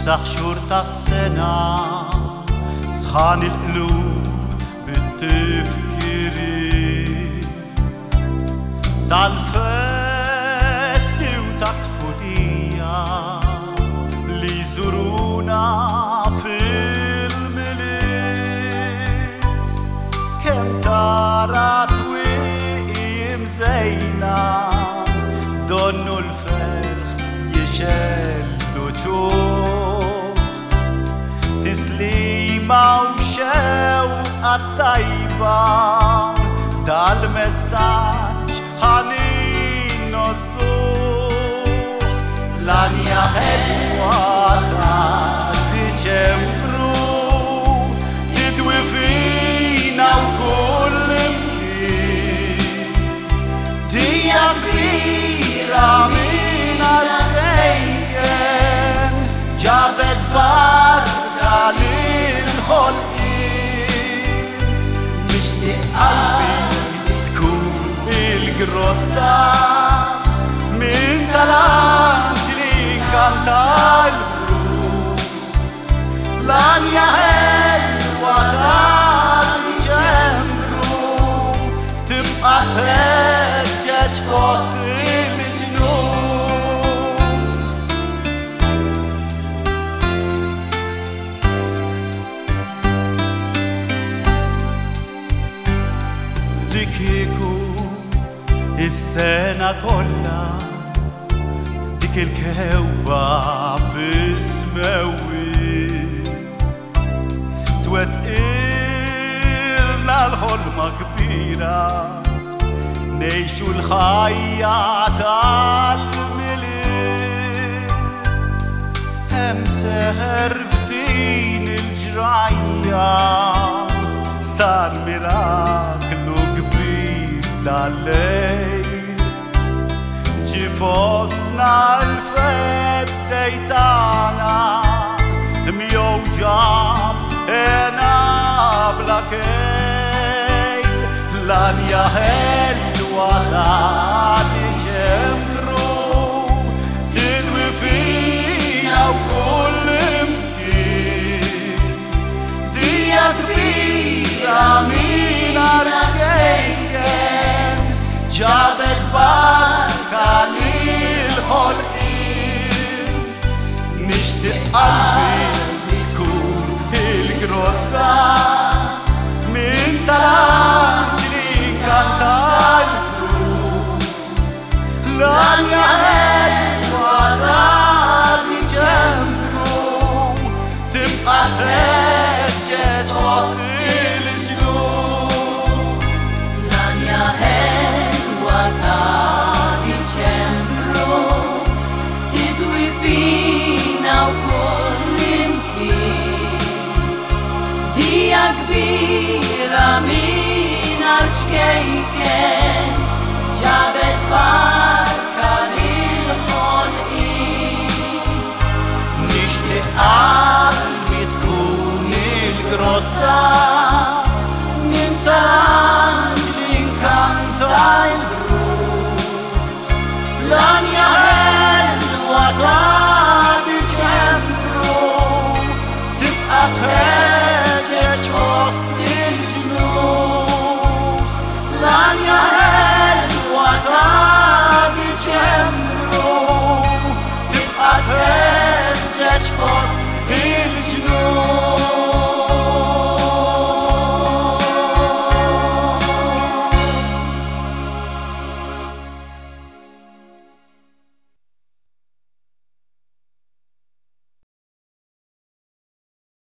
نمسح شورة السنة سخان القلوب بالتفكيري تاع الفستي وتاع الطفولية اللي يزورونا في الملك كم ترى تويم زينا دونو الفرخ يشلو تشوف تسليمة وشوقة طيبة دا المساج حنين نصوف لانيا حلوة تجمرو تدوي فينا وكل مكين ديا كبيرة من الجيكن جابت بركة للخلقين مشتاق قلبي تكون الجروتا من تلانجلي كانت الفلوس لانيا حلوة تجمرو تبقى خجج في وسط الجنوس لكيكو السنة كلها ديك الكوة في سماوي توتقلنا الخلمة كبيرة نيشو الخياط عالملك هم سهر في دين الجرعية صار ميراكلو كبير لليل جي فوسنا الفتي تاعنا ميو جاب انا بلاكيل لانيا حلوة تجمرو تدوي فينا وكل مكين ديا كبيرة من الجيكن جابت بركة للخلقين نشتاق قلبي تكون الجروتا من تلانجلي كانت الفلوس لانيا حلوة تجمرو تبقى تهجج وسط الجلوس لانيا حلوة تجمرو تدوي فينا وكل مكين ديا كبيرة من الجيكن جابت